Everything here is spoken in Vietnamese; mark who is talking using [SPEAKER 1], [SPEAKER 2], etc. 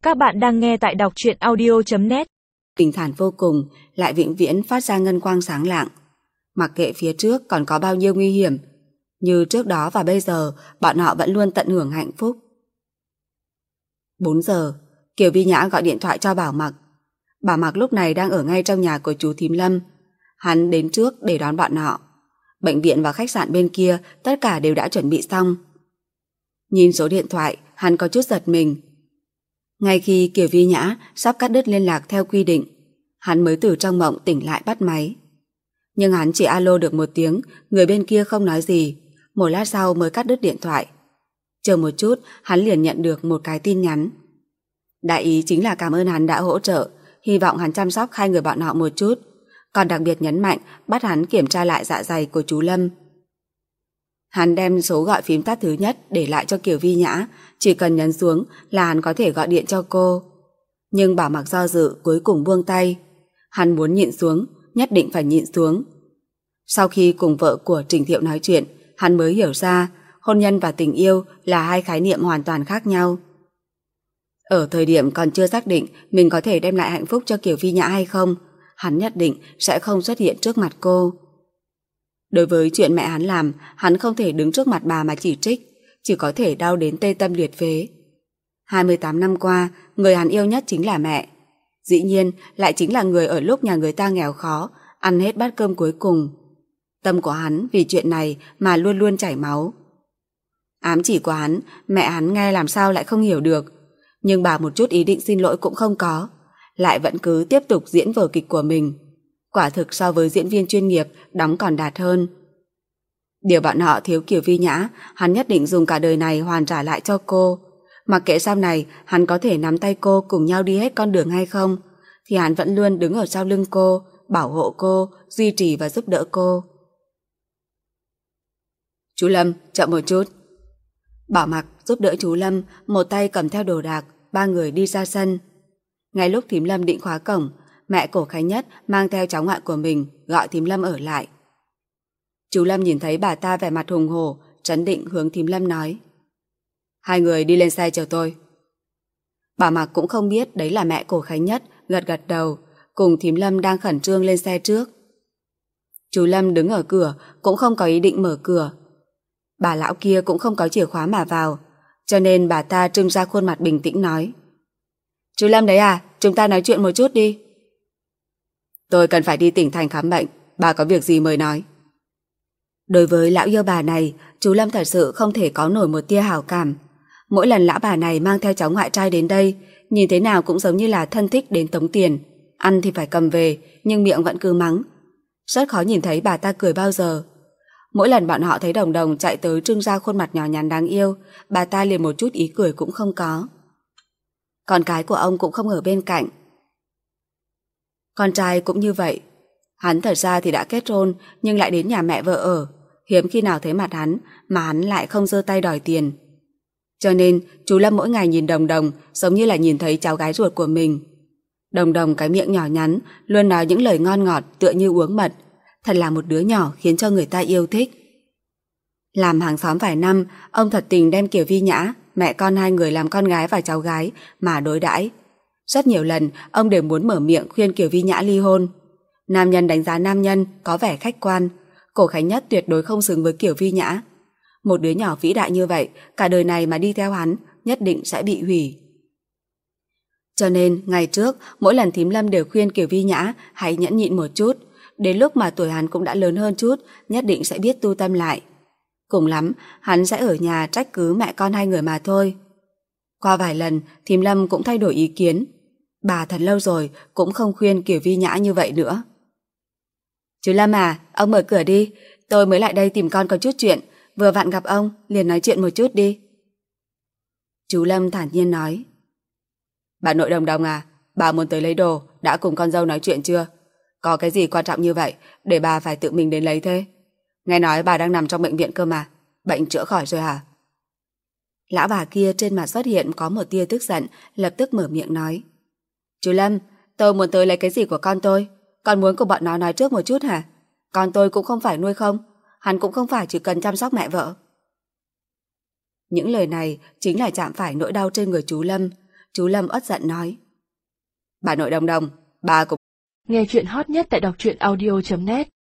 [SPEAKER 1] Các bạn đang nghe tại đọc truyện audio.net.
[SPEAKER 2] Bình thản vô cùng, lại vĩnh viễn phát ra ngân quang sáng lạng. Mặc kệ phía trước còn có bao nhiêu nguy hiểm, như trước đó và bây giờ, bọn họ vẫn luôn tận hưởng hạnh phúc. 4 giờ, Kiều Vi Nhã gọi điện thoại cho Bảo Mặc. Bảo Mặc lúc này đang ở ngay trong nhà của chú Thím Lâm. Hắn đến trước để đón bọn họ. Bệnh viện và khách sạn bên kia tất cả đều đã chuẩn bị xong. Nhìn số điện thoại, hắn có chút giật mình. Ngay khi Kiều Vi Nhã sắp cắt đứt liên lạc theo quy định, hắn mới từ trong mộng tỉnh lại bắt máy. Nhưng hắn chỉ alo được 1 tiếng, người bên kia không nói gì. Một lát sau mới cắt đứt điện thoại. Chờ một chút, hắn liền nhận được một cái tin nhắn. Đại ý chính là cảm ơn hắn đã hỗ trợ, hy vọng hắn chăm sóc 2 người bọn họ một chút, còn đặc biệt nhấn mạnh bắt hắn kiểm tra lại dạ dày của chú Lâm. Hắn đem số gọi phím tắt thứ nhất để lại cho Kiều Vi Nhã, chỉ cần nhấn xuống là hắn có thể gọi điện cho cô. Nhưng Bảo Mặc do dự cuối cùng buông tay. Hắn muốn nhịn xuống, nhất định phải nhịn xuống. Sau khi cùng vợ của Trình Thiệu nói chuyện, hắn mới hiểu ra hôn nhân và tình yêu là 2 khái niệm hoàn toàn khác nhau. Ở thời điểm còn chưa xác định mình có thể đem lại hạnh phúc cho Kiều Vi Nhã hay không, hắn nhất định sẽ không xuất hiện trước mặt cô. Đối với chuyện mẹ hắn làm, hắn không thể đứng trước mặt bà mà chỉ trích, chỉ có thể đau đến tê tâm liệt phế. 28 năm qua, người hắn yêu nhất chính là mẹ. Dĩ nhiên, lại chính là người ở lúc nhà người ta nghèo khó, ăn hết bát cơm cuối cùng. Tâm của hắn vì chuyện này mà luôn luôn chảy máu. Ám chỉ của hắn, mẹ hắn nghe làm sao lại không hiểu được. Nhưng bà một chút ý định xin lỗi cũng không có, lại vẫn cứ tiếp tục diễn vở kịch của mình. Quả thực so với diễn viên chuyên nghiệp, đóng còn đạt hơn. Điều bọn họ thiếu Kiều Vi Nhã, hắn nhất định dùng cả đời này hoàn trả lại cho cô. Mặc kệ sau này hắn có thể nắm tay cô cùng nhau đi hết con đường hay không, thì hắn vẫn luôn đứng ở sau lưng cô, bảo hộ cô, duy trì và giúp đỡ cô. Chú Lâm, chậm một chút. Bảo Mặc giúp đỡ chú Lâm, một tay cầm theo đồ đạc, 3 người đi ra sân. Ngay lúc Thím Lâm định khóa cổng, mẹ Cổ Khánh Nhất mang theo cháu ngoại của mình gọi Thím Lâm ở lại. Chú Lâm nhìn thấy bà ta vẻ mặt hùng hổ, trấn định hướng Thím Lâm nói: 2 người đi lên xe chờ tôi. Bảo Mặc cũng không biết đấy là mẹ Cổ Khánh Nhất, gật gật đầu, cùng Thím Lâm đang khẩn trương lên xe trước. Chú Lâm đứng ở cửa, cũng không có ý định mở cửa. Bà lão kia cũng không có chìa khóa mà vào, cho nên bà ta trưng ra khuôn mặt bình tĩnh nói: Chú Lâm đấy à, chúng ta nói chuyện một chút đi. Tôi cần phải đi tỉnh thành khám bệnh, bà có việc gì mời nói. Đối với lão yêu bà này, chú Lâm thật sự không thể có nổi một tia hảo cảm. Mỗi lần lão bà này mang theo cháu ngoại trai đến đây, nhìn thế nào cũng giống như là thân thích đến tống tiền. Ăn thì phải cầm về, nhưng miệng vẫn cứ mắng. Rất khó nhìn thấy bà ta cười bao giờ. Mỗi lần bọn họ thấy Đồng Đồng chạy tới trưng ra khuôn mặt nhỏ nhắn đáng yêu, bà ta liền một chút ý cười cũng không có. Con cái của ông cũng không ở bên cạnh. Con trai cũng như vậy. Hắn thật ra thì đã kết hôn, nhưng lại đến nhà mẹ vợ ở. Hiếm khi nào thấy mặt hắn, mà hắn lại không giơ tay đòi tiền. Cho nên chú Lâm mỗi ngày nhìn Đồng Đồng giống như là nhìn thấy cháu gái ruột của mình. Đồng Đồng cái miệng nhỏ nhắn, luôn nói những lời ngon ngọt tựa như uống mật. Thật là một đứa nhỏ khiến cho người ta yêu thích. Làm hàng xóm vài năm, ông thật tình đem Kiều Vi Nhã, mẹ con 2 người làm con gái và cháu gái mà đối đãi. Rất nhiều lần ông đều muốn mở miệng khuyên Kiều Vi Nhã ly hôn. Nam nhân đánh giá nam nhân có vẻ khách quan, Cổ Khánh Nhất tuyệt đối không xứng với Kiều Vi Nhã. Một đứa nhỏ vĩ đại như vậy, cả đời này mà đi theo hắn, nhất định sẽ bị hủy. Cho nên ngày trước, mỗi lần Thím Lâm đều khuyên Kiều Vi Nhã hãy nhẫn nhịn một chút, đến lúc mà tuổi hắn cũng đã lớn hơn chút, nhất định sẽ biết tu tâm lại. Cùng lắm, hắn sẽ ở nhà trách cứ mẹ con 2 người mà thôi. Qua vài lần, Thím Lâm cũng thay đổi ý kiến. Bà thật lâu rồi cũng không khuyên Kiều Vi Nhã như vậy nữa. Chú Lâm à, ông mở cửa đi, tôi mới lại đây tìm con có chút chuyện, vừa vặn gặp ông, liền nói chuyện một chút đi. Chú Lâm thản nhiên nói: Bà nội Đồng Đồng à, bà muốn tới lấy đồ, đã cùng con dâu nói chuyện chưa? Có cái gì quan trọng như vậy để bà phải tự mình đến lấy thế? Nghe nói bà đang nằm trong bệnh viện cơ mà, bệnh chữa khỏi rồi hả? Lão bà kia trên mặt xuất hiện có một tia tức giận, lập tức mở miệng nói: Chú Lâm, tôi muốn tới lấy cái gì của con tôi? Con muốn của bọn nó nói trước một chút hả? Con tôi cũng không phải nuôi không, hắn cũng không phải chỉ cần chăm sóc mẹ vợ. Những lời này chính là chạm phải nỗi đau trên người chú Lâm. Chú Lâm uất giận nói. Bà nội Đồng Đồng, bà cũng...
[SPEAKER 3] Nghe chuyện hot nhất tại đọc truyện audio.net